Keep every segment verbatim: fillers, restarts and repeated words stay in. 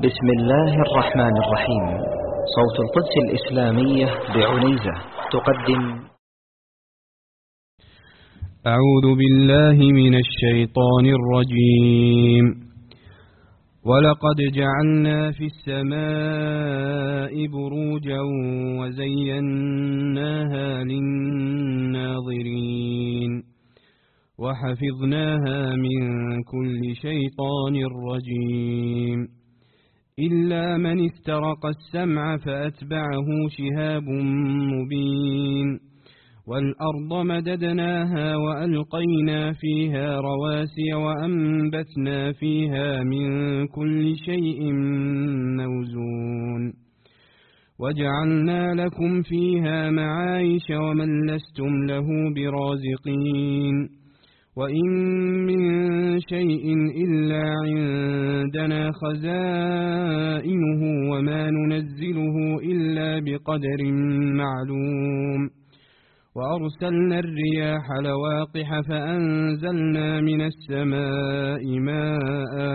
بسم الله الرحمن الرحيم. صوت القدس الإسلامية بعنيزة تقدم. أعوذ بالله من الشيطان الرجيم. ولقد جعلنا في السماء بروجا وزيناها للناظرين وحفظناها من كل شيطان رجيم إلا من استرق السمع فأتبعه شهاب مبين والأرض مددناها وألقينا فيها رواسي وأنبتنا فيها من كل شيء موزون وجعلنا لكم فيها معايش ومن لستم له برازقين وإن من شيء إلا عندنا خزائنه وما ننزله إلا بقدر معلوم وأرسلنا الرياح لواقح فأنزلنا من السماء ماء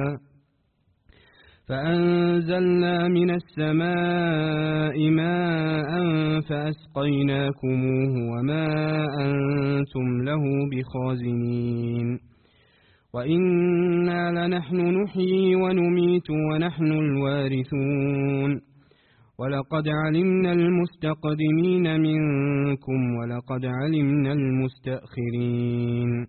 فأنزلنا من السماء ماء فأسقيناكموه وما أنتم له بخازنين وإنا لنحن نحيي ونميت ونحن الوارثون ولقد علمنا المستقدمين منكم ولقد علمنا المستأخرين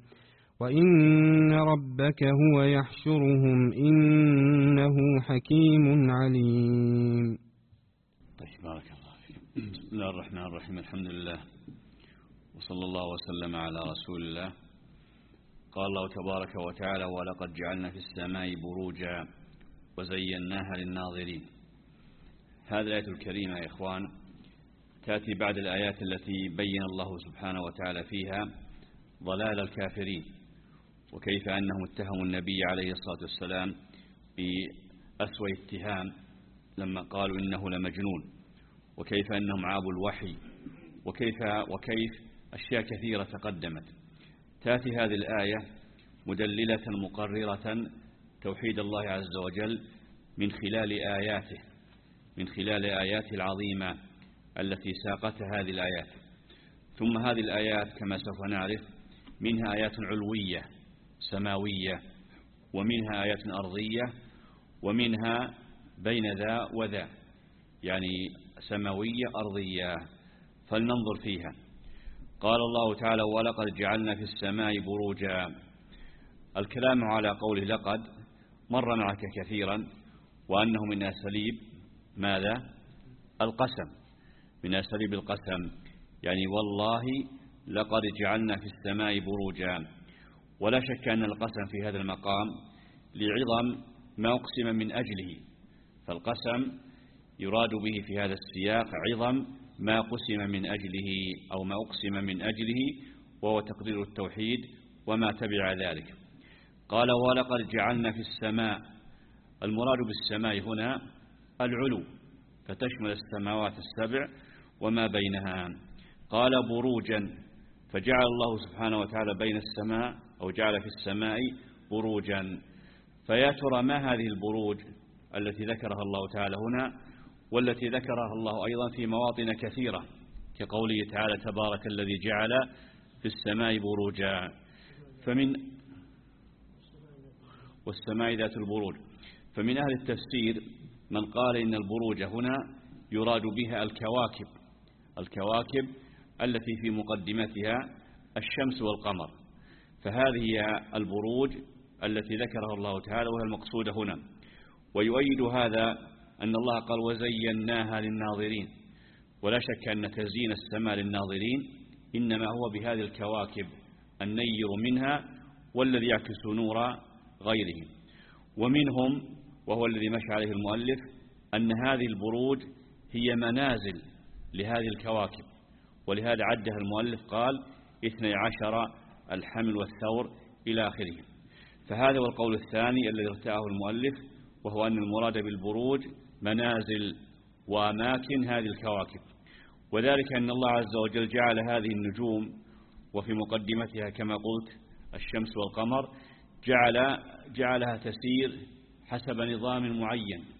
وإن ربك هو يحشرهم إنه حكيم عليم. طيب، بارك الله فيك. بسم الله الرحمن الرحيم. الحمد لله وصلى الله وسلم على رسول الله. قال الله تبارك وتعالى: ولقد جعلنا في السماء بروجا وزيناها للناظرين. هذه الآية الكريمة يا إخوان تأتي بعد الآيات التي بين الله سبحانه وتعالى فيها ضلال الكافرين وكيف أنهم اتهموا النبي عليه الصلاة والسلام بأسوأ اتهام لما قالوا إنه لمجنون، وكيف أنهم عابوا الوحي، وكيف, وكيف أشياء كثيرة تقدمت. تأتي هذه الآية مدللة مقررة توحيد الله عز وجل من خلال آياته من خلال آياته العظيمة التي ساقتها هذه الآيات. ثم هذه الآيات كما سوف نعرف منها آيات علوية سماوية، ومنها آيات أرضية، ومنها بين ذا وذا، يعني سماوية أرضية. فلننظر فيها. قال الله تعالى: ولقد جعلنا في السماء بروجا. الكلام على قوله لقد مر معك كثيرا، وأنه من أساليب ماذا؟ القسم، من أساليب القسم، يعني والله لقد جعلنا في السماء بروجا. ولا شك أن القسم في هذا المقام لعظم ما أقسم من أجله، فالقسم يراد به في هذا السياق عظم ما قسم من أجله أو ما أقسم من أجله، وهو تقرير التوحيد وما تبع ذلك. قال: ولقد جعلنا في السماء. المراد بالسماء هنا العلو، فتشمل السماوات السبع وما بينها. قال: بروجا، فجعل الله سبحانه وتعالى بين السماء أو جعل في السماء بروجا. فيا ترى ما هذه البروج التي ذكرها الله تعالى هنا، والتي ذكرها الله أيضا في مواطن كثيرة، كقوله تعالى: تبارك الذي جعل في السماء بروجا. فمن والسماء ذات البروج. فمن أهل التفسير من قال إن البروج هنا يراد بها الكواكب الكواكب التي في مقدمتها الشمس والقمر، فهذه هي البروج التي ذكرها الله تعالى وهي المقصودة هنا. ويؤيد هذا أن الله قال: وزيناها للناظرين. ولا شك أن تزيين السماء للناظرين إنما هو بهذه الكواكب النير منها والذي يعكس نور غيره. ومنهم، وهو الذي مشى عليه المؤلف، أن هذه البروج هي منازل لهذه الكواكب، ولهذا عدها المؤلف قال اثني عشر الحمل والثور إلى آخره. فهذا هو القول الثاني الذي ارتأه المؤلف، وهو أن المراد بالبروج منازل وأماكن هذه الكواكب. وذلك أن الله عز وجل جعل هذه النجوم وفي مقدمتها كما قلت الشمس والقمر جعل جعلها تسير حسب نظام معين،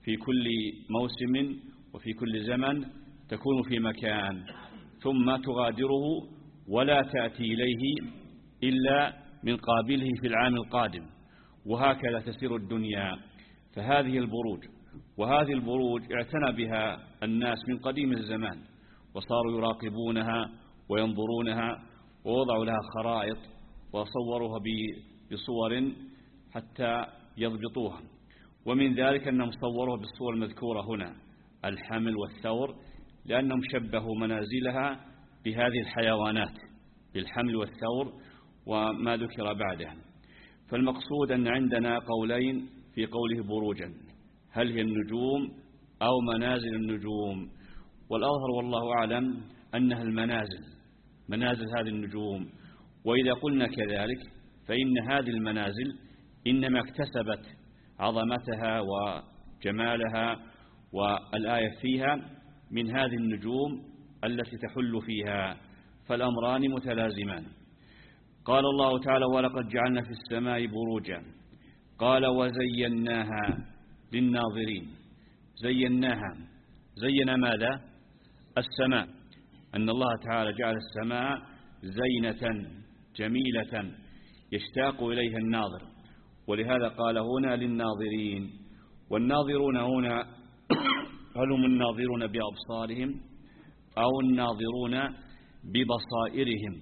في كل موسم وفي كل زمن تكون في مكان ثم تغادره ولا تأتي إليه إلا من قابله في العام القادم، وهكذا تسير الدنيا. فهذه البروج وهذه البروج اعتنى بها الناس من قديم الزمان، وصاروا يراقبونها وينظرونها، ووضعوا لها خرائط وصوروها بصور حتى يضبطوها. ومن ذلك أنهم صوروها بالصور المذكورة هنا، الحمل والثور، لأنهم شبهوا منازلها بهذه الحيوانات، بالحمل والثور وما ذكر بعدها. فالمقصود أن عندنا قولين في قوله بروجا، هل هي النجوم أو منازل النجوم؟ والأظهر والله أعلم أنها المنازل، منازل هذه النجوم. وإذا قلنا كذلك فإن هذه المنازل إنما اكتسبت عظمتها وجمالها والآية فيها من هذه النجوم التي تحل فيها، فالأمران متلازمان. قال الله تعالى ولقد جعلنا في السماء بروجا، قال وزيناها للناظرين. زيناها، زين ماذا؟ السماء، أن الله تعالى جعل السماء زينة جميلة يشتاق إليها الناظر، ولهذا قال هنا للناظرين. والناظرون هنا هل هم الناظرون بأبصارهم أو الناظرون ببصائرهم؟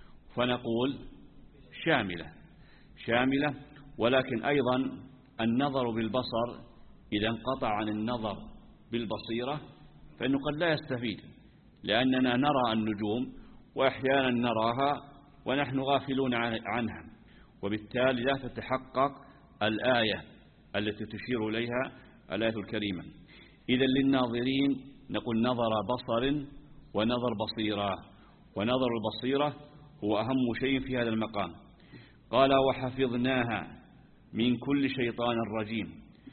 فنقول شاملة شاملة، ولكن أيضا النظر بالبصر إذا انقطع عن النظر بالبصيرة فإنه قد لا يستفيد، لأننا نرى النجوم وأحيانا نراها ونحن غافلون عنها، وبالتالي لا تتحقق الآية التي تشير إليها الآية الكريمة. إذا للناظرين نقول نظر بصر ونظر بصيرة، ونظر البصيرة هو أهم شيء في هذا المقام. قال وحفظناها من كل شيطان رجيم.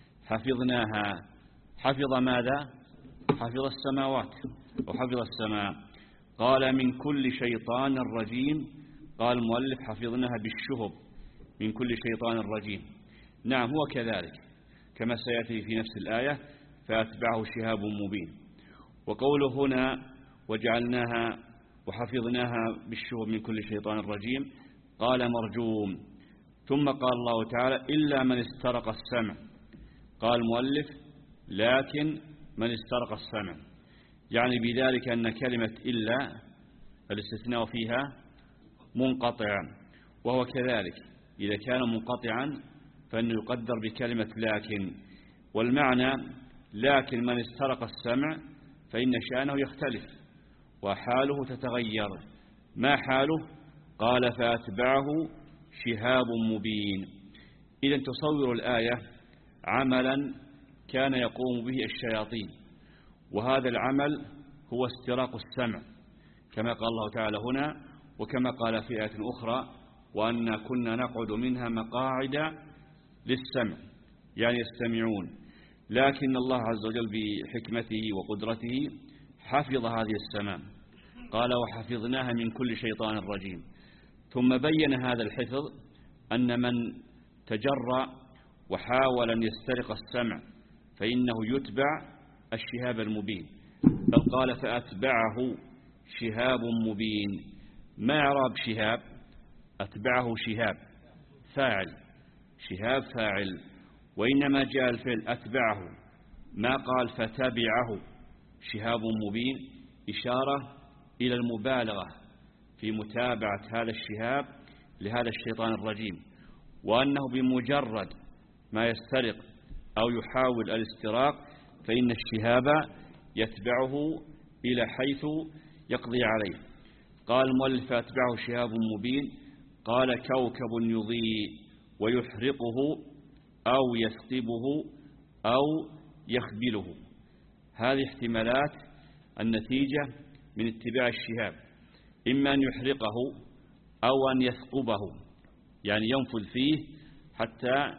حفظناها، حفظ ماذا؟ حفظ السماوات وحفظ السماء. قال من كل شيطان رجيم، قال المؤلف حفظناها بالشهب من كل شيطان رجيم. نعم هو كذلك كما سيأتي في نفس الآية فأتبعه شهاب مبين. وقوله هنا وجعلناها وحفظناها بالشهب من كل شيطان رجيم قال مرجوم. ثم قال الله تعالى إلا من استرق السمع. قال المؤلف لكن من استرق السمع، يعني بذلك أن كلمة إلا الاستثناء فيها منقطع، وهو كذلك إذا كان منقطعا فإنه يقدر بكلمة لكن، والمعنى لكن من استرق السمع فإن شأنه يختلف وحاله تتغير. ما حاله؟ قال فأتبعه شهاب مبين. إذا تصور الآية عملا كان يقوم به الشياطين، وهذا العمل هو استراق السمع كما قال الله تعالى هنا، وكما قال في آية أخرى وأن كنا نقعد منها مقاعد للسمع، يعني يستمعون. لكن الله عز وجل بحكمته وقدرته حفظ هذه السماء، قال وحفظناها من كل شيطان رجيم. ثم بين هذا الحفظ أن من تجرأ وحاول أن يسترق السمع فإنه يتبع الشهاب المبين، بل قال فأتبعه شهاب مبين. ما إعراب شهاب؟ أتبعه شهاب فاعل، شهاب فاعل، وإنما جاء الفعل أتبعه، ما قال فتبعه شهاب مبين، إشارة إلى المبالغة في متابعة هذا الشهاب لهذا الشيطان الرجيم، وأنه بمجرد ما يسترق أو يحاول الاستراق فإن الشهاب يتبعه إلى حيث يقضي عليه. قال المؤلف فأتبعه شهاب مبين، قال كوكب يضيء ويحرقه أو يثقبه أو يخبله. هذه احتمالات النتيجة من اتباع الشهاب، إما أن يحرقه أو أن يثقبه، يعني ينفذ فيه حتى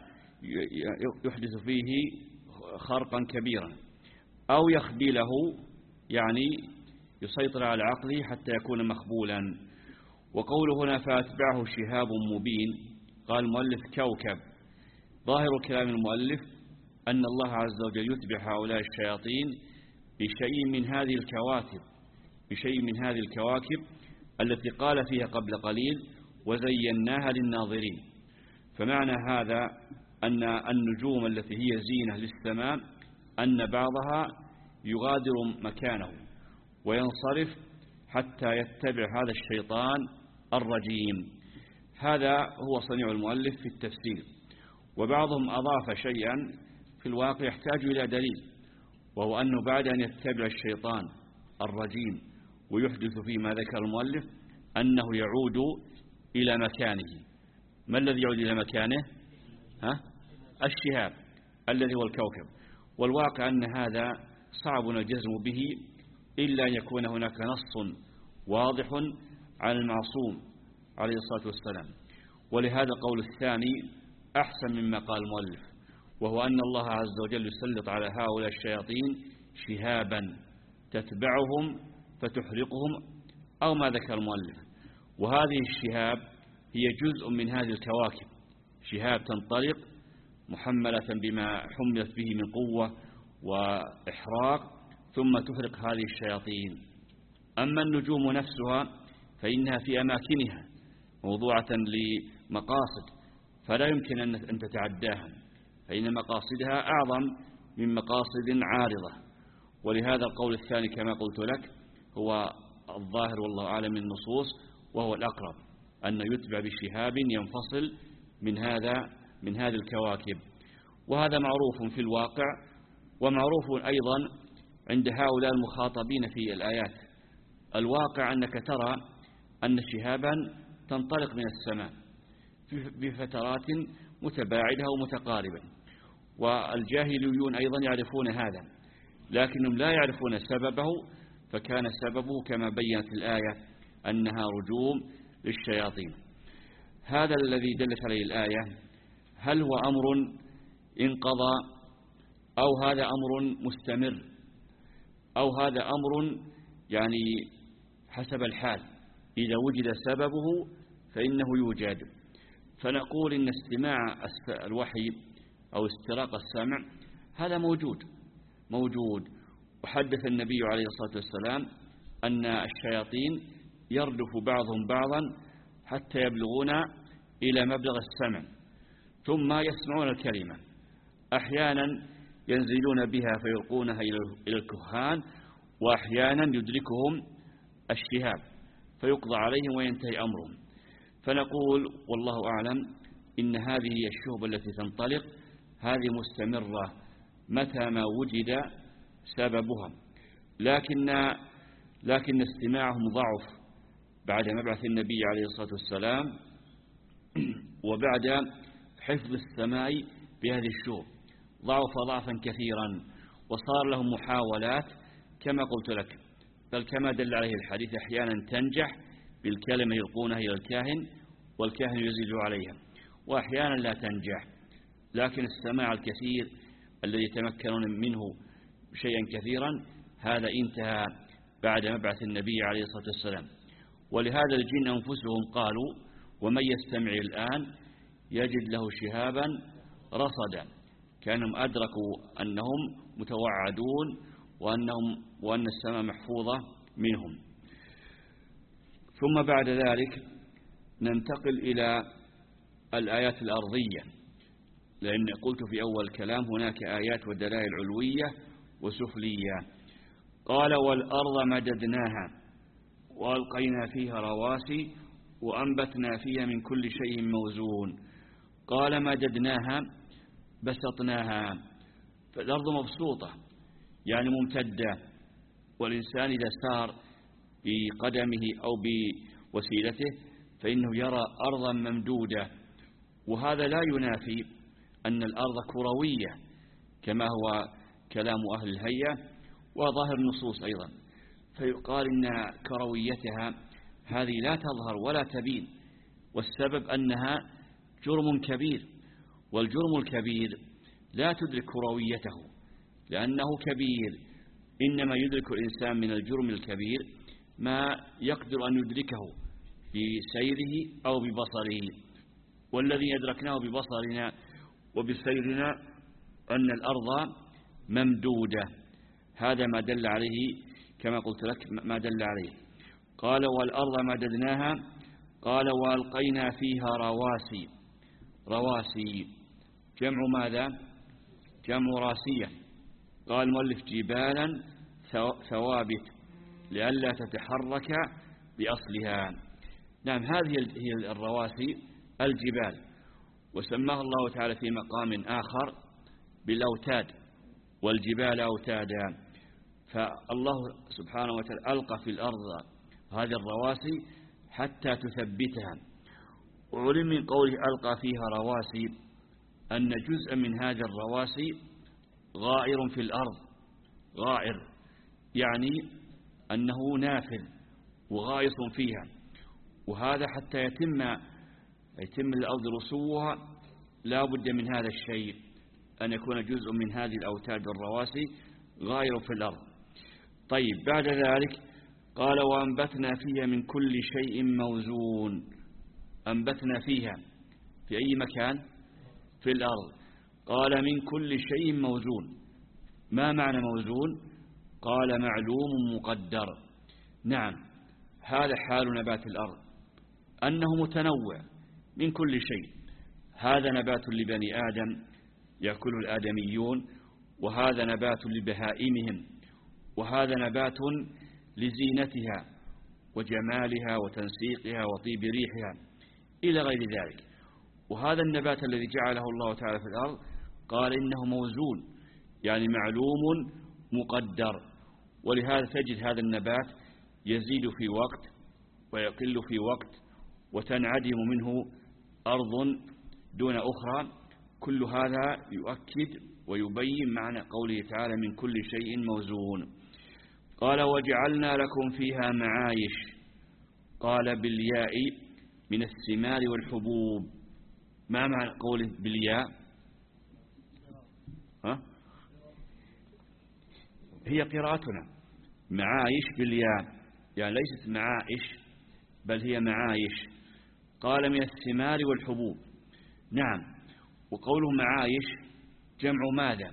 يحدث فيه خرقا كبيرا، أو يخبله يعني يسيطر على عقله حتى يكون مخبولا. وقوله هنا فأتبعه شهاب مبين، قال المؤلف كوكب. ظاهر كلام المؤلف أن الله عز وجل يتبع هؤلاء الشياطين بشيء من هذه الكواكب بشيء من هذه الكواكب التي قال فيها قبل قليل وزيناها للناظرين. فمعنى هذا أن النجوم التي هي زينة للسماء أن بعضها يغادر مكانه وينصرف حتى يتبع هذا الشيطان الرجيم. هذا هو صنيع المؤلف في التفسير. وبعضهم أضاف شيئا في الواقع يحتاج إلى دليل، وهو أنه بعد أن يتبع الشيطان الرجيم ويحدث فيما ذكر المؤلف أنه يعود إلى مكانه. ما الذي يعود إلى مكانه؟ ها؟ الشهاب الذي هو الكوكب. والواقع أن هذا صعب الجزم به إلا أن يكون هناك نص واضح عن المعصوم عليه الصلاة والسلام. ولهذا القول الثاني أحسن مما قال المؤلف، وهو أن الله عز وجل يسلط على هؤلاء الشياطين شهابا تتبعهم فتحرقهم أو ما ذكر المؤلف. وهذه الشهاب هي جزء من هذه الكواكب، شهاب تنطلق محملة بما حملت به من قوة وإحراق ثم تحرق هذه الشياطين. أما النجوم نفسها فإنها في أماكنها موضوعة لمقاصد فلا يمكن أن تتعداها، فإن مقاصدها أعظم من مقاصد عارضة. ولهذا القول الثاني كما قلت لك هو الظاهر والله أعلم من النصوص، وهو الأقرب، أن يتبع بشهاب ينفصل من هذا من هذه الكواكب. وهذا معروف في الواقع ومعروف أيضا عند هؤلاء المخاطبين في الآيات. الواقع أنك ترى أن شهابا تنطلق من السماء بفترات متباعدة ومتقاربة، والجاهليون أيضا يعرفون هذا لكنهم لا يعرفون سببه، فكان سببه كما بينت الآية أنها رجوم للشياطين. هذا الذي دلت عليه الآية. هل هو أمر انقضى أو هذا أمر مستمر أو هذا أمر يعني حسب الحال؟ إذا وجد سببه فإنه يوجد. فنقول إن استماع الوحي أو استراق السمع هذا موجود موجود وحدث النبي عليه الصلاة والسلام أن الشياطين يردف بعضهم بعضا حتى يبلغون إلى مبلغ السمع ثم يسمعون الكلمة. أحيانا ينزلون بها فيلقونها إلى الكهان، وأحيانا يدركهم الشهاب فيقضى عليهم وينتهي أمرهم. فنقول والله أعلم إن هذه الشهب التي تنطلق هذه مستمرة متى ما وجد سببها، لكن لكن استماعهم ضعف بعد مبعث النبي عليه الصلاة والسلام وبعد حفظ السماء بهذه الشهب ضعف ضعفا كثيرا، وصار لهم محاولات كما قلت لك، بل كما دل عليه الحديث أحيانا تنجح بالكلمة يلقونها إلى الكاهن والكاهن يزيد عليها، وأحيانا لا تنجح. لكن السماع الكثير الذي يتمكنون منه شيئا كثيرا هذا انتهى بعد مبعث النبي عليه الصلاة والسلام. ولهذا الجن أنفسهم قالوا ومن يستمع الآن يجد له شهابا رصدا، كانهم أدركوا أنهم متوعدون وأنهم وأن السماء محفوظة منهم. ثم بعد ذلك ننتقل إلى الآيات الأرضية، لأن قلت في أول الكلام هناك آيات ودلائل علوية وسفلية. قال والأرض مددناها وألقينا فيها رواسي وأنبتنا فيها من كل شيء موزون. قال مددناها بسطناها، فالأرض مبسوطة يعني ممتدة، والإنسان إذا سار بقدمه أو بوسيلته فإنه يرى أرضا ممدودة، وهذا لا ينافي أن الأرض كروية كما هو كلام أهل الهيئة وظاهر النصوص أيضا، فيقال إن كرويتها هذه لا تظهر ولا تبين، والسبب أنها جرم كبير، والجرم الكبير لا تدرك كرويته لأنه كبير، إنما يدرك الإنسان من الجرم الكبير ما يقدر أن يدركه بسيره أو ببصره، والذي أدركناه ببصرنا وبسيرنا أن الأرض ممدودة، هذا ما دل عليه كما قلت لك ما دل عليه. قال والأرض مددناها، قال وألقينا فيها رواسي. رواسي جمع ماذا؟ جمع راسية. قال المؤلف جبالا ثوابت لئلا تتحرك بأصلها. نعم، هذه هي الرواسي الجبال، وسماها الله تعالى في مقام آخر بالأوتاد، والجبال أوتادا. فالله سبحانه وتعالى ألقى في الأرض هذه الرواسي حتى تثبتها. وعلم من قوله ألقى فيها رواسي أن جزء من هذه الرواسي غائر في الأرض. غائر يعني أنه نافذ وغائص فيها، وهذا حتى يتم يتم الأرض رسوها لا بد من هذا الشيء، أن يكون جزء من هذه الأوتاد والرواسي غائر في الأرض. طيب، بعد ذلك قال وأنبتنا فيها من كل شيء موزون. أنبتنا فيها في أي مكان؟ في الأرض. قال من كل شيء موزون. ما معنى موزون؟ قال معلوم مقدر. نعم، هذا حال نبات الأرض، أنه متنوع من كل شيء. هذا نبات لبني آدم يأكله الآدميون، وهذا نبات لبهائمهم، وهذا نبات لزينتها وجمالها وتنسيقها وطيب ريحها إلى غير ذلك. وهذا النبات الذي جعله الله تعالى في الأرض قال إنه موزون، يعني معلوم مقدر. ولهذا تجد هذا النبات يزيد في وقت ويقل في وقت، وتنعدم منه أرض دون أخرى. كل هذا يؤكد ويبين معنى قوله تعالى من كل شيء موزون. قال وجعلنا لكم فيها معايش. قال بالياء من الثمار والحبوب. ما معنى قوله بالياء؟ ها؟ هي قراءتنا معايش بالياء، يعني ليست معائش بل هي معايش. قال من الثمار والحبوب. نعم، وقوله معايش جمع ماذا؟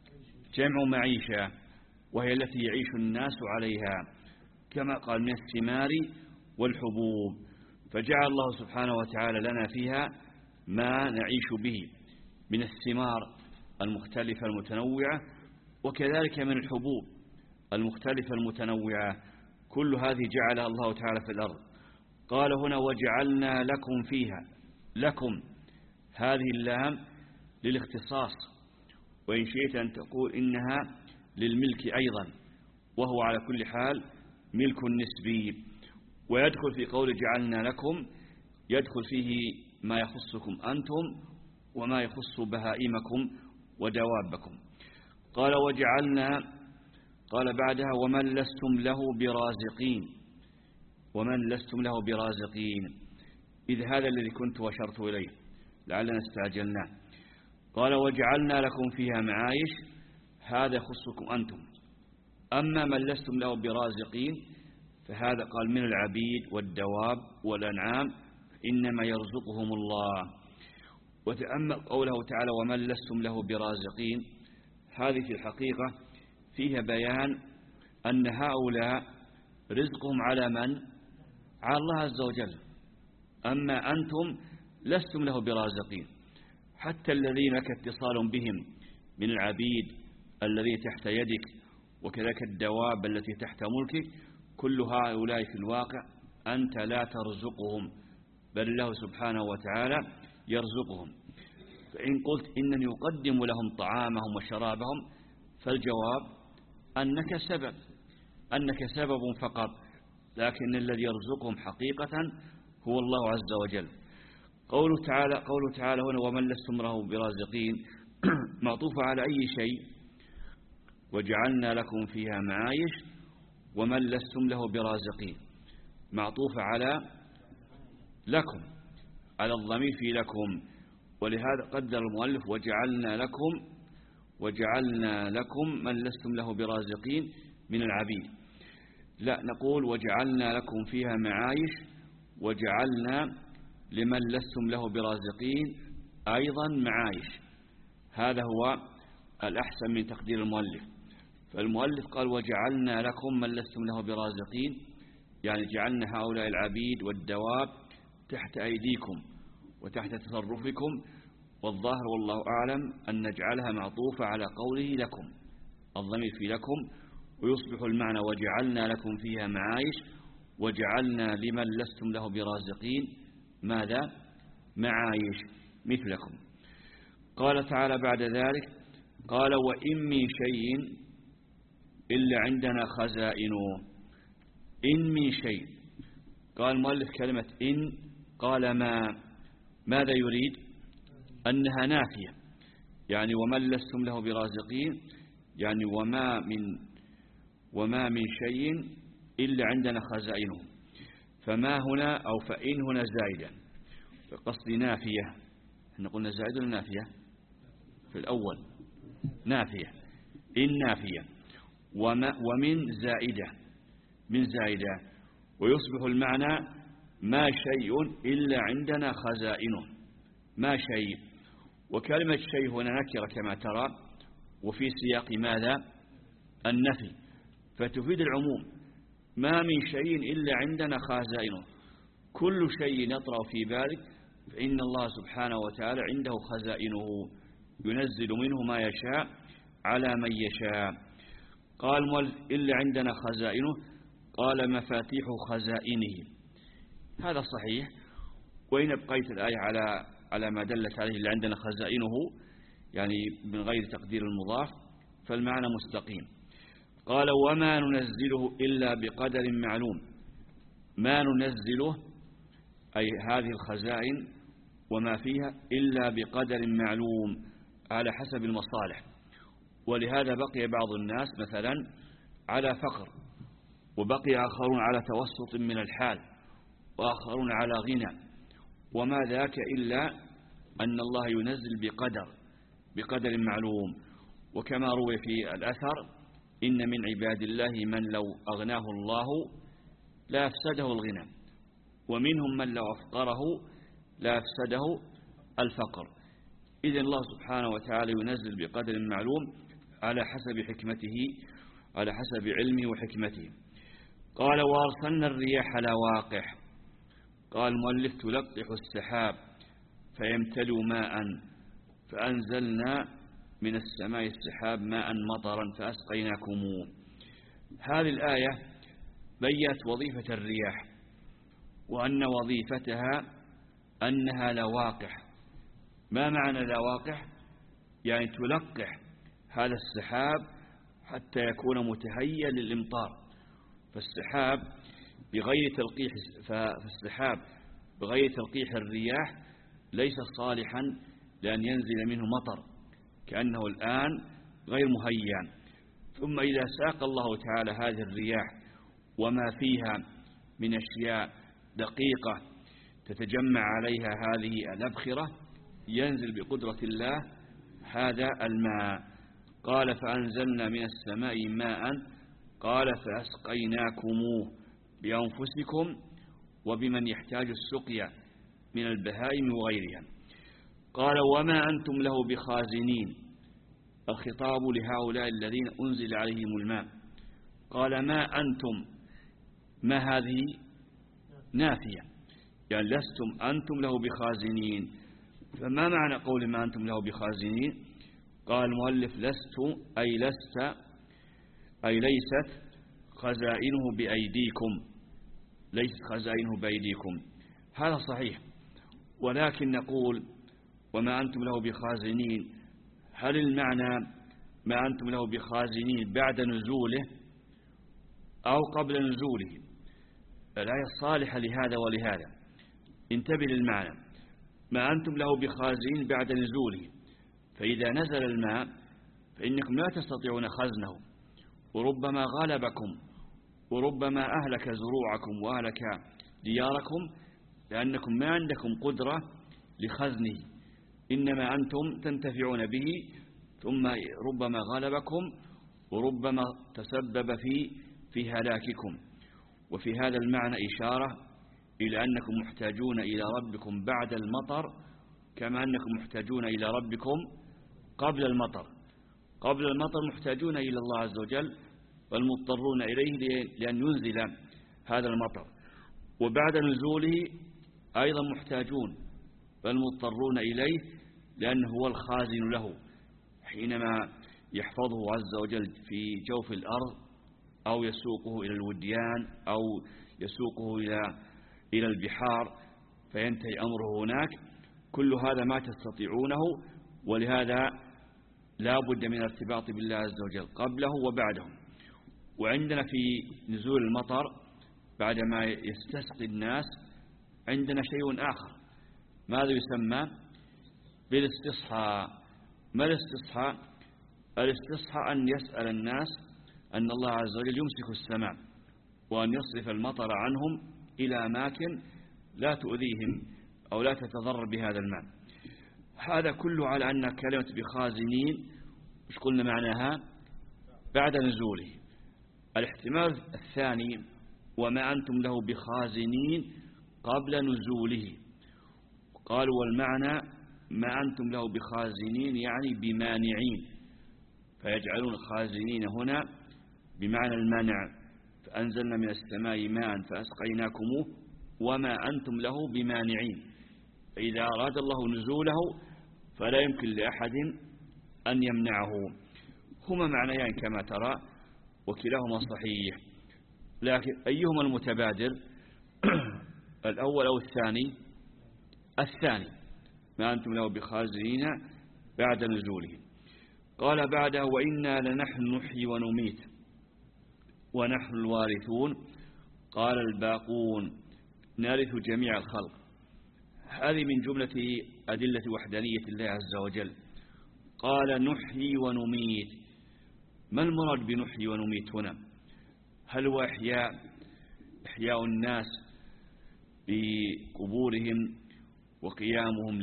جمع معيشة، وهي التي يعيش الناس عليها، كما قال من الثمار والحبوب. فجعل الله سبحانه وتعالى لنا فيها ما نعيش به من الثمار المختلفة المتنوعة، وكذلك من الحبوب المختلفة المتنوعة. كل هذه جعلها الله تعالى في الأرض. قال هنا وجعلنا لكم فيها. لكم هذه اللام للاختصاص، وإن شئت أن تقول إنها للملك أيضا، وهو على كل حال ملك نسبي. ويدخل في قول جعلنا لكم يدخل فيه ما يخصكم أنتم وما يخص بهائمكم ودوابكم. قال وجعلنا، قال بعدها ومن لستم له برازقين. ومن لستم له برازقين، إذ هذا الذي كنت وشرت إليه لعلنا استعجلناه. قال وجعلنا لكم فيها معايش، هذا يخصكم أنتم. أما من لستم له برازقين فهذا قال من العبيد والدواب والأنعام إنما يرزقهم الله. وتأمل قوله تعالى ومن لستم له برازقين، هذه في الحقيقة فيها بيان أن هؤلاء رزقهم على من؟ على الله عز وجل. أما أنتم لستم له برازقين. حتى الذين لك اتصال بهم من العبيد الذي تحت يدك، وكذلك الدواب التي تحت ملكك، كل هؤلاء في الواقع أنت لا ترزقهم، بل الله سبحانه وتعالى يرزقهم. فإن قلت إنني أقدم لهم طعامهم وشرابهم، فالجواب أنك سبب أنك سبب فقط، لكن الذي يرزقهم حقيقة هو الله عز وجل. قوله تعالى قوله تعالى هنا ومن لستم له برازقين معطوف على أي شيء؟ وجعلنا لكم فيها معايش ومن لستم له برازقين، معطوف على لكم، على الضمير في لكم. ولهذا قدر المؤلف وجعلنا لكم وجعلنا لكم من لستم له برازقين من العبيد. لا، نقول وجعلنا لكم فيها معايش وجعلنا لمن لستم له برازقين أيضا معايش. هذا هو الأحسن من تقدير المؤلف. فالمؤلف قال وجعلنا لكم من لستم له برازقين، يعني جعلنا هؤلاء العبيد والدواب تحت أيديكم وتحت تصرفكم، والظاهر والله أعلم أن نجعلها معطوفة على قوله لكم، الضمير في لكم، ويصبح المعنى وجعلنا لكم فيها معايش، وجعلنا لمن لستم له برازقين ماذا؟ معايش مثلكم. قال تعالى بعد ذلك قال وإن من شيء إلا عندنا خزائنه. إن من شيء، قال المؤلف كلمة إن، قال ما، ماذا يريد؟ أنها نافية، يعني ومن لستم له برازقين، يعني وما من وما من شيء إلا عندنا خزائنه. فما هنا أو فإن هنا زائدة، قصدي نافية. احنا قلنا زائد ولا نافية؟ في الأول نافية، إن نافية، وما ومن زائدة، من زائدة، ويصبح المعنى ما شيء إلا عندنا خزائنه، ما شيء. وكلمة شيء هنا نكرة كما ترى، وفي سياق ماذا؟ النفي، فتفيد العموم. ما من شيء إلا عندنا خزائنه، كل شيء يطرأ في بالك فإن الله سبحانه وتعالى عنده خزائنه، ينزل منه ما يشاء على من يشاء. قال إلا عندنا خزائنه، قال مفاتيح خزائنه. هذا صحيح، وإن أبقيت الآية على على ما دلت عليه اللي عندنا خزائنه، يعني من غير تقدير المضاف، فالمعنى مستقيم. قال وما ننزله إلا بقدر معلوم. ما ننزله أي هذه الخزائن وما فيها إلا بقدر معلوم على حسب المصالح. ولهذا بقي بعض الناس مثلا على فقر، وبقي آخرون على توسط من الحال، وآخرون على غنى، وما ذاك إلا أن الله ينزل بقدر بقدر معلوم. وكما روي في الأثر إن من عباد الله من لو أغناه الله لا أفسده الغنى، ومنهم من لو أفقره لا أفسده الفقر. إذن الله سبحانه وتعالى ينزل بقدر معلوم على حسب حكمته، على حسب علمه وحكمته. قال وأرسلنا الرياح لواقح. قال المؤلف تلقح السحاب فيمتلئ ماء، فأنزلنا من السماء السحاب ماء مطرا فأسقيناكموه. هذه الآية بيّنت وظيفة الرياح، وأن وظيفتها أنها لواقح. ما معنى لواقح؟ يعني تلقح هذا السحاب حتى يكون متهيئا للإمطار. فالسحاب بغير تلقيح فالسحاب بغير تلقيح الرياح ليس صالحا لأن ينزل منه مطر، كأنه الآن غير مهيئا. ثم إذا ساق الله تعالى هذه الرياح وما فيها من أشياء دقيقة تتجمع عليها هذه الأبخرة، ينزل بقدرة الله هذا الماء. قال فأنزلنا من السماء ماء، قال فأسقيناكموه بأنفسكم وبمن يحتاج السقيا من البهائم وغيرها. قال وما أنتم له بخازنين. الخطاب لهؤلاء الذين أنزل عليهم الماء. قال ما أنتم، ما هذه نافية، يعني لستم أنتم له بخازنين. فما معنى قول ما أنتم له بخازنين؟ قال المؤلف لست أي لست أي ليست خزائنه بأيديكم، ليست خزائنه بأيديكم. هذا صحيح، ولكن نقول وما أنتم له بخازنين، هل المعنى ما أنتم له بخازنين بعد نزوله أو قبل نزوله؟ الآية صالحة لهذا ولهذا. انتبه للمعنى، ما أنتم له بخازنين بعد نزوله، فإذا نزل الماء فإنكم لا تستطيعون خزنه، وربما غلبكم وربما أهلك زروعكم وأهلك دياركم لأنكم ما عندكم قدرة لخزنه، إنما أنتم تنتفعون به، ثم ربما غلبكم وربما تسبب في في هلاككم. وفي هذا المعنى إشارة إلى أنكم محتاجون إلى ربكم بعد المطر كما أنكم محتاجون إلى ربكم قبل المطر. قبل المطر محتاجون إلى الله عز وجل والمضطرون إليه لأن ينزل هذا المطر، وبعد نزوله أيضا محتاجون والمضطرون إليه لأنه هو الخازن له حينما يحفظه عز وجل في جوف الأرض أو يسوقه إلى الوديان أو يسوقه إلى إلى البحار فينتهي أمره هناك. كل هذا ما تستطيعونه، ولهذا لا بد من الارتباط بالله عز وجل قبله وبعده. وعندنا في نزول المطر بعدما يستسقي الناس عندنا شيء آخر، ماذا يسمى بالاستصحاء. ما الاستصحاء؟ الاستصحاء أن يسأل الناس أن الله عز وجل يمسك السماء وأن يصرف المطر عنهم إلى أماكن لا تؤذيهم أو لا تتضرر بهذا الماء. هذا كله على أن كلمة بخازنين مش قلنا معناها بعد نزوله. الاحتمال الثاني وما أنتم له بخازنين قبل نزوله. قالوا والمعنى ما أنتم له بخازنين يعني بمانعين، فيجعلون خازنين هنا بمعنى المانع. فأنزلنا من السماء ماء فأسقيناكموه وما أنتم له بمانعين. فإذا أراد الله نزوله فلا يمكن لأحد أن يمنعه. هما معنيان كما ترى وكلاهما صحيح، لكن أيهما المتبادر الأول أو الثاني؟ الثاني، ما أنتم له بخازنين بعد نزوله. قال بعده وإنا لنحن نحيي ونميت ونحن الوارثون. قال الباقون نرث جميع الخلق. هذه من جملة أدلة وحدانية الله عز وجل. قال نحيي ونميت. ما المراد بنحيي ونميت هنا؟ هل هو إحياء إحياء الناس بقبورهم وقيامهم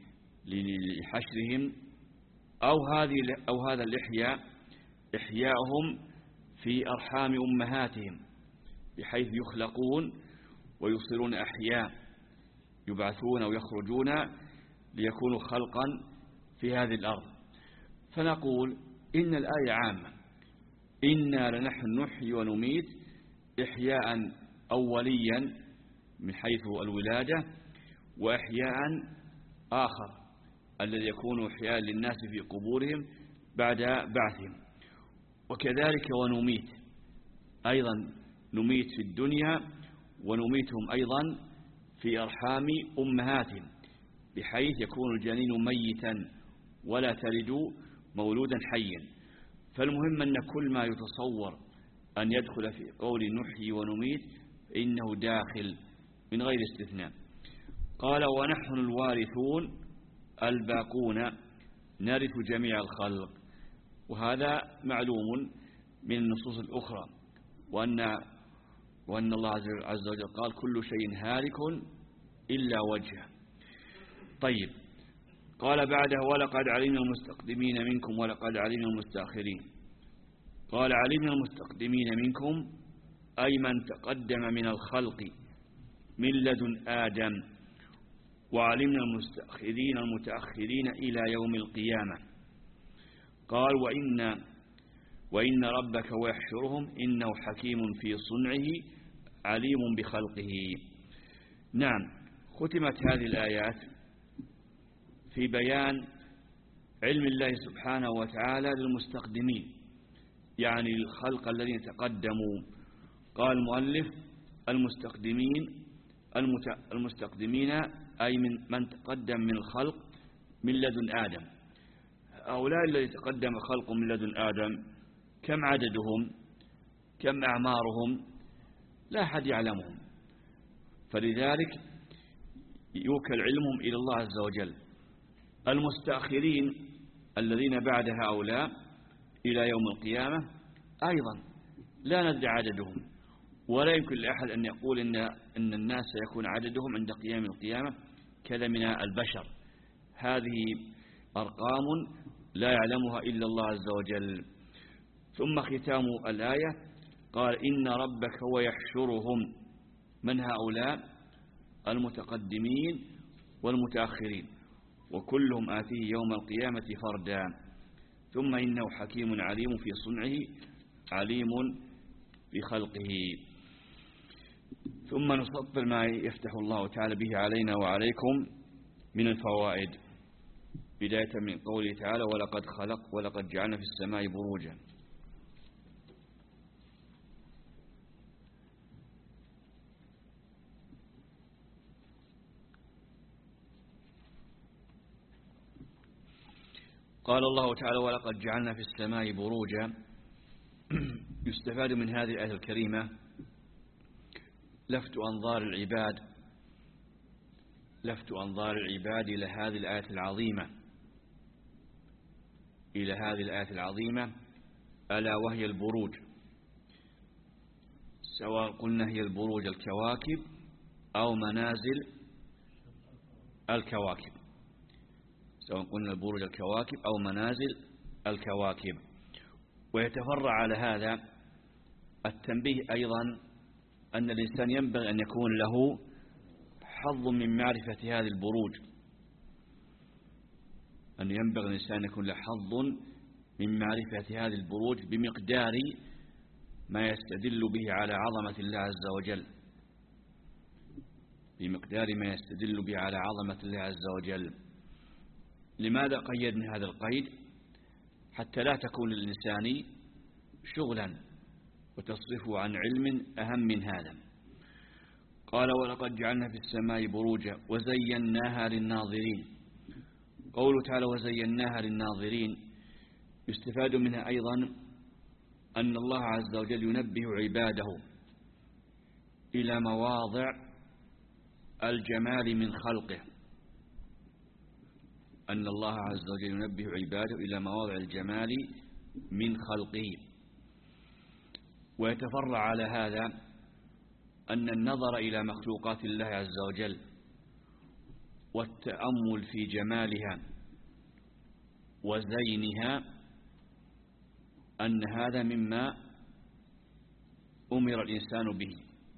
لحشرهم، أو هذه أو هذا الإحياء إحياءهم في أرحام أمهاتهم بحيث يخلقون ويصيرون أحياء يبعثون ويخرجون ليكونوا خلقا في هذه الأرض. فنقول إن الآية عامة، إنا لنحن نحيي ونميت إحياء أوليا من حيث الولادة، وإحياء آخر الذي يكون إحياء للناس في قبورهم بعد بعثهم. وكذلك ونميت أيضا، نميت في الدنيا ونميتهم أيضا في أرحام أمهاتهم بحيث يكون الجنين ميتا ولا تلد مولودا حيا. فالمهم أن كل ما يتصور أن يدخل في قول نحيي ونميت إنه داخل من غير استثناء. قال ونحن الوارثون الباقون نرث جميع الخلق. وهذا معلوم من النصوص الأخرى، وأن وأن الله عز وجل قال كل شيء هالك إلا وجهه. طيب، قال بعده ولقد علمنا المستقدمين منكم ولقد علمنا المستأخرين. قال علمنا المستقدمين منكم أي من تقدم من الخلق من لدن آدم، وعلمنا المستأخرين المتأخرين إلى يوم القيامة. قال وإن وإن ربك ويحشرهم إنه حكيم في صنعه عليم بخلقه. نعم، ختمت هذه الآيات في بيان علم الله سبحانه وتعالى للمستقدمين، يعني الخلق الذين تقدموا. قال المؤلف المستقدمين المستقدمين أي من من تقدم من الخلق من لدن آدم. هؤلاء الذي تقدم خلق من لدن آدم كم عددهم؟ كم أعمارهم؟ لا أحد يعلمهم، فلذلك يوكل علمهم إلى الله عز وجل. المستأخرين الذين بعد هؤلاء إلى يوم القيامة أيضا لا ندري عددهم، ولا يمكن لأحد أن يقول إن, إن الناس سيكون عددهم عند قيام القيامة كذا من البشر. هذه أرقام لا يعلمها إلا الله عز وجل. ثم ختام الآية قال إن ربك هو يحشرهم. من هؤلاء؟ المتقدمين والمتأخرين، وكلهم آتيه يوم القيامة فردا. ثم إنه حكيم عليم في صنعه عليم بخلقه. ثم نسطر ما يفتح الله تعالى به علينا وعليكم من الفوائد، بداية من قوله تعالى ولقد خلق ولقد جعلنا في السماء بروجا. قال الله تعالى ولقد جعلنا في السماء بروجا. يستفاد من هذه الآية الكريمة لفت أنظار العباد لفت أنظار العباد إلى هذه الآية العظيمة إلى هذه الآية العظيمة ألا وهي البروج، سواء قلنا هي البروج الكواكب أو منازل الكواكب سواء قلنا البروج الكواكب أو منازل الكواكب. ويتفرع على هذا التنبيه أيضا أن الإنسان ينبغي أن يكون له حظ من معرفة هذه البروج، أن ينبغي الإنسان أن يكون له حظ من معرفة هذه البروج بمقدار ما يستدل به على عظمة الله عز وجل بمقدار ما يستدل به على عظمة الله عز وجل. لماذا قيدنا هذا القيد؟ حتى لا تكون للإنسان شغلا وتصرفه عن علم أهم من هذا. قال ولقد جعلنا في السماء بروجا وزيناها للناظرين. قوله تعالى وزيناها للناظرين يستفاد منها أيضا أن الله عز وجل ينبه عباده إلى مواضع الجمال من خلقه أن الله عز وجل ينبه عباده إلى مواضع الجمال من خلقه. ويتفرع على هذا أن النظر إلى مخلوقات الله عز وجل والتأمل في جمالها وزينها أن هذا مما أمر الإنسان به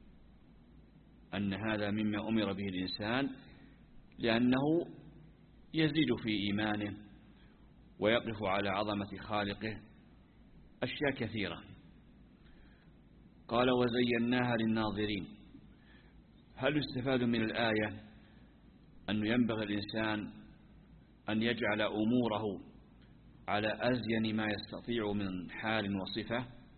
أن هذا مما أمر به الإنسان لأنه يزيد في إيمانه ويقف على عظمة خالقه أشياء كثيرة. قال وزيناها للناظرين. هل يستفاد من الآية أنه ينبغي الإنسان أن يجعل أموره على أزين ما يستطيع من حال وصفة،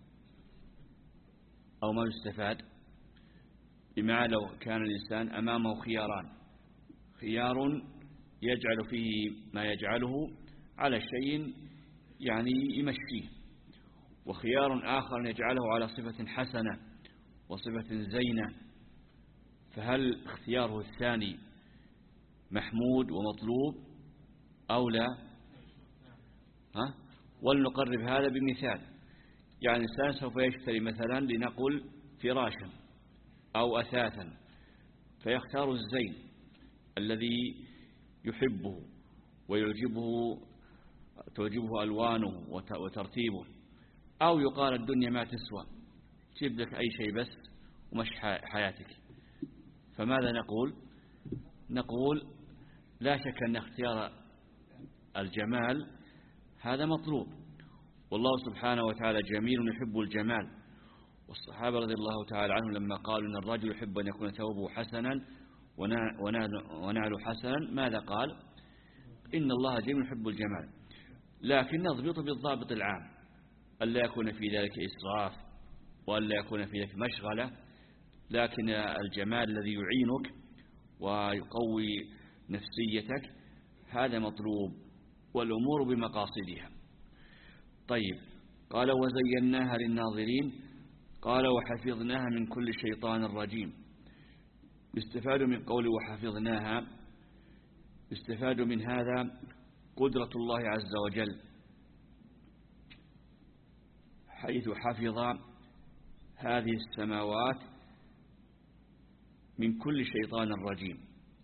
أو ما يستفاد؟ بما لو كان الإنسان أمامه خياران، خيار يجعل فيه ما يجعله على شيء يعني يمشيه، وخيار آخر يجعله على صفة حسنة وصفة زينة، فهل اختياره الثاني محمود ومطلوب أو لا؟ ها؟ ولنقرب هذا بمثال. يعني الإنسان سوف يشتري مثلا لنقل فراشا أو أثاثا، فيختار الزين الذي يحبه ويعجبه تعجبه ألوانه وترتيبه، أو يقال الدنيا ما تسوى، تجيب لك أي شيء بس ومش حياتك. فماذا نقول؟ نقول لا شك أن اختيار الجمال هذا مطلوب، والله سبحانه وتعالى جميل يحب الجمال. والصحابة رضي الله تعالى عنهم لما قالوا إن الرجل يحب أن يكون ثوبه حسنا ونعله حسنا، ماذا قال؟ إن الله جميل يحب الجمال، لكن نضبط بالضابط العام، ألا يكون في ذلك إسراف وألا يكون في ذلك مشغلة، لكن الجمال الذي يعينك ويقوي نفسيتك هذا مطلوب، والأمور بمقاصدها. طيب، قال وزيناها للناظرين. قال وحفظناها من كل شيطان رجيم. يستفاد من قول وحفظناها، يستفاد من هذا قدرة الله عز وجل حيث حفظ هذه السماوات من كل شيطان رجيم.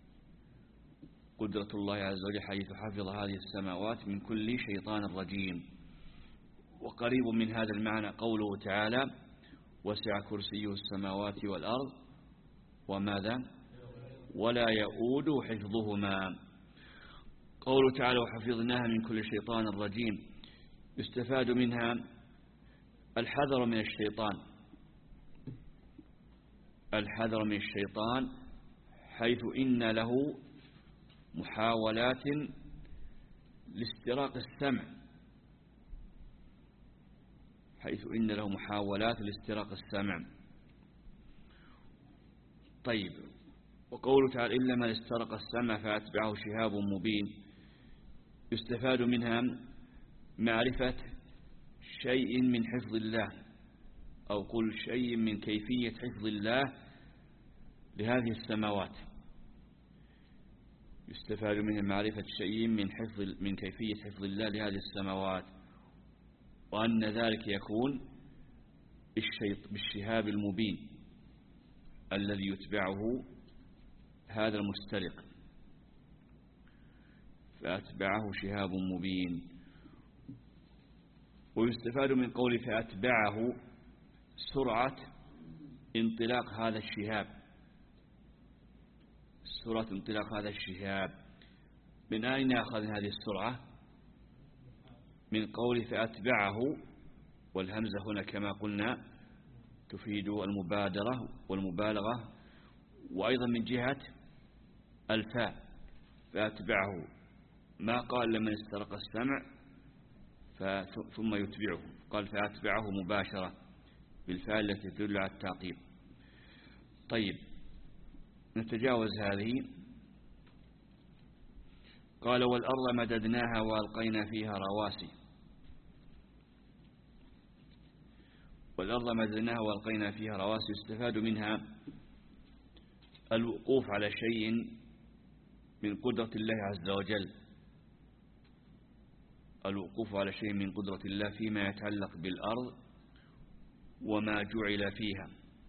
قدرة الله عز وجل حيث حفظ هذه السماوات من كل شيطان رجيم. وقريب من هذا المعنى قوله تعالى وسع كرسيه السماوات والأرض وماذا ولا يؤود حفظهما. قوله تعالى وحفظناها من كل شيطان رجيم يستفاد منها الحذر من الشيطان، الحذر من الشيطان حيث إن له محاولات لاستراق السمع، حيث إن له محاولات لاستراق السمع. طيب، وقوله تعالى إلا من استرق السمع فأتبعه شهاب مبين، يستفاد منها معرفة شيء من حفظ الله، أو كل شيء من كيفية حفظ الله لهذه السماوات. يستفاد منها معرفة شيء من حفظ من كيفية حفظ الله لهذه السماوات، وأن ذلك يكون الشيط بالشهاب المبين الذي يتبعه هذا المسترق، فأتبعه شهاب مبين. ويستفاد من قوله فأتبعه سرعة انطلاق هذا الشهاب، سرعة انطلاق هذا الشهاب. من أين أخذ هذه السرعة؟ من قوله فأتبعه، والهمزة هنا كما قلنا تفيد المبادرة والمبالغة، وأيضا من جهة الفاء فأتبعه، ما قال لمن استرق السمع ثم يتبعه، قال فأتبعه مباشرة بالفاء التي تدل على التعقيب. طيب، نتجاوز هذه. قال والأرض مددناها وألقينا فيها رواسي، والأرض مددناها وألقينا فيها رواسي يستفاد منها الوقوف على شيء من قدرة الله عز وجل، الوقوف على شيء من قدرة الله فيما يتعلق بالأرض وما جعل فيها،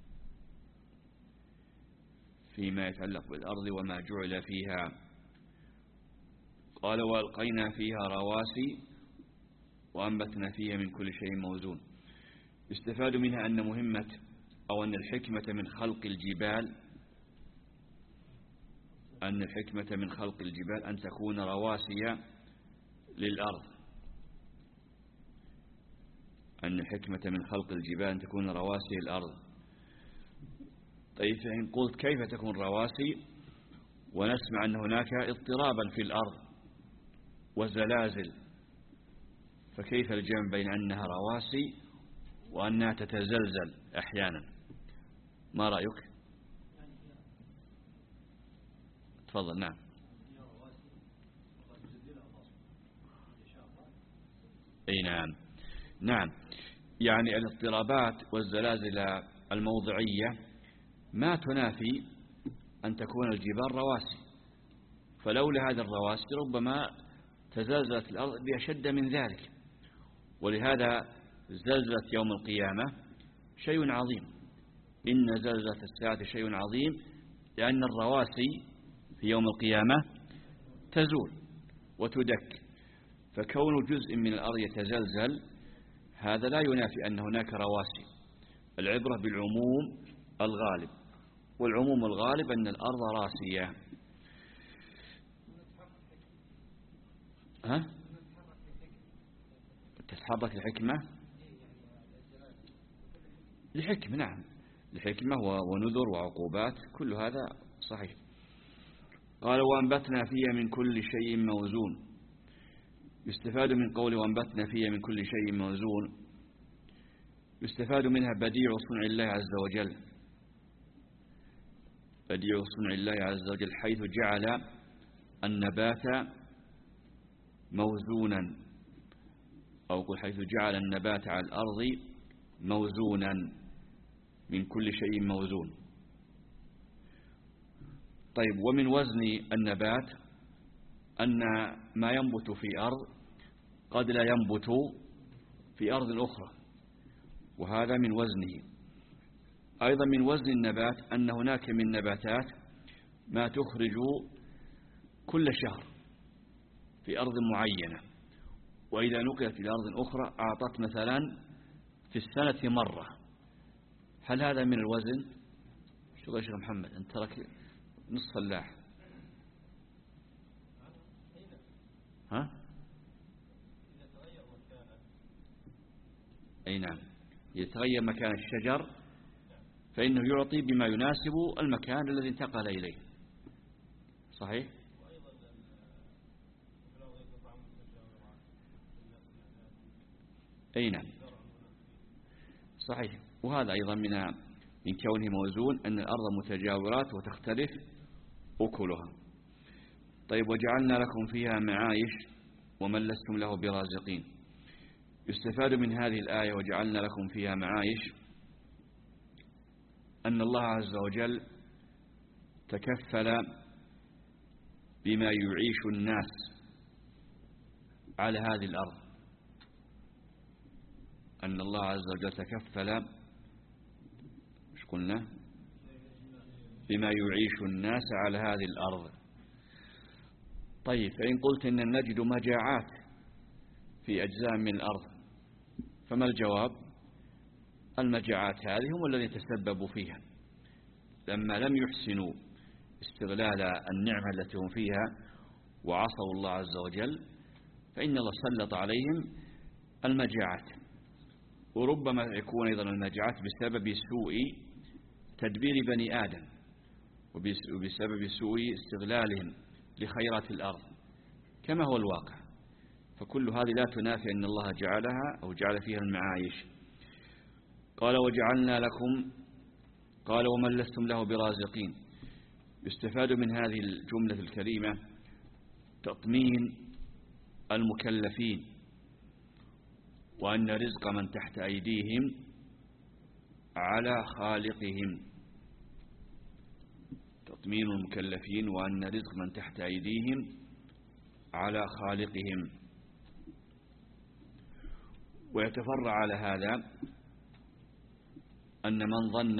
فيما يتعلق بالأرض وما جعل فيها. قال وألقينا فيها رواسي وأنبتنا فيها من كل شيء موزون. يستفاد منها أن مهمة أو أن الحكمة من خلق الجبال، أن الحكمة من خلق الجبال أن تكون رواسي للأرض، أن الحكمة من خلق الجبال أن تكون رواسي للأرض. طيب، فإن قلت كيف تكون رواسي ونسمع أن هناك اضطرابا في الأرض وزلازل، فكيف الجمع بين أنها رواسي وأنها تتزلزل أحيانا؟ ما رأيك؟ تفضل. نعم. أي نعم نعم يعني الاضطرابات والزلازل الموضعية ما تنافي أن تكون الجبال رواسي، فلولا هذه الرواسي ربما تزلزلت الأرض بأشد من ذلك. ولهذا زلزلة يوم القيامة شيء عظيم، إن زلزلة الساعة شيء عظيم، لأن الرواسي في يوم القيامة تزول وتدك، فكون جزء من الأرض يتزلزل هذا لا ينافي أن هناك رواسي. العبرة بالعموم الغالب، والعموم الغالب أن الأرض راسية. ها؟ تتحرك الحكمة لحكمة، نعم، لحكمة ونذر وعقوبات، كل هذا صحيح. قال وأنبتنا فيها من كل شيء موزون. يستفاد من قول وأنبتنا فيها من كل شيء موزون، يستفاد منها بديع صنع الله عز وجل، بديع صنع الله عز وجل حيث جعل النبات موزونا، أو قل حيث جعل النبات على الأرض موزونا، من كل شيء موزون. طيب، ومن وزن النبات أن ما ينبت في أرض قد لا ينبت في أرض أخرى، وهذا من وزنه. أيضا من وزن النبات أن هناك من نباتات ما تخرج كل شهر في أرض معينة، وإذا نقلت إلى أرض أخرى أعطت مثلا في السنة مرة. هل هذا من الوزن؟ شو يا شيخ محمد، أنت ترك نصف فلاح. ها؟ أي نعم، يتغير مكان الشجر فإنه يعطي بما يناسب المكان الذي انتقل إليه. صحيح؟ أي نعم صحيح. وهذا أيضا من من كونه موزون أن الأرض متجاورات وتختلف أكلها. طيب، وجعلنا لكم فيها معايش ومن لستم له برازقين. يستفاد من هذه الآية وجعلنا لكم فيها معايش أن الله عز وجل تكفل بما يعيش الناس على هذه الأرض. أن الله عز وجل تكفل مش قلنا بما يعيش الناس على هذه الأرض. طيب، فإن قلت إن نجد مجاعات في أجزاء من الأرض، فما الجواب؟ المجاعات هذه هم الذين تسببوا فيها لما لم يحسنوا استغلال النعمة التي هم فيها وعصوا الله عز وجل، فإن الله سلط عليهم المجاعات. وربما يكون أيضا المجاعات بسبب سوء تدبير بني آدم وبسبب سوء استغلالهم لخيرات الأرض كما هو الواقع. فكل هذه لا تنافي أن الله جعلها أو جعل فيها المعايش. قال وجعلنا لكم، قال ومن لستم له برازقين. يستفاد من هذه الجملة الكريمة تطمين المكلفين وأن رزق من تحت أيديهم على خالقهم. تطمين المكلفين وأن رزق من تحت أيديهم على خالقهم. ويتفرع على هذا أن من ظن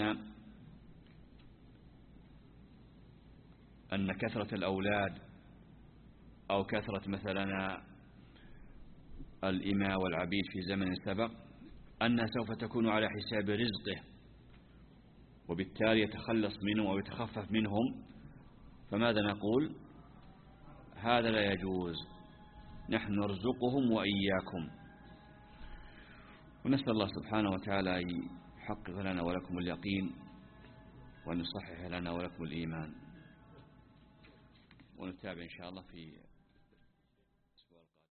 أن كثرة الأولاد أو كثرة مثلا الإماء والعبيد في زمن سبق أنها سوف تكون على حساب رزقه وبالتالي يتخلص منهم أو يتخفف منهم، فماذا نقول؟ هذا لا يجوز، نحن نرزقهم وإياكم. ونسأل الله سبحانه وتعالى أن يحقق لنا ولكم اليقين وأن يصحح لنا ولكم الإيمان. ونتابع إن شاء الله في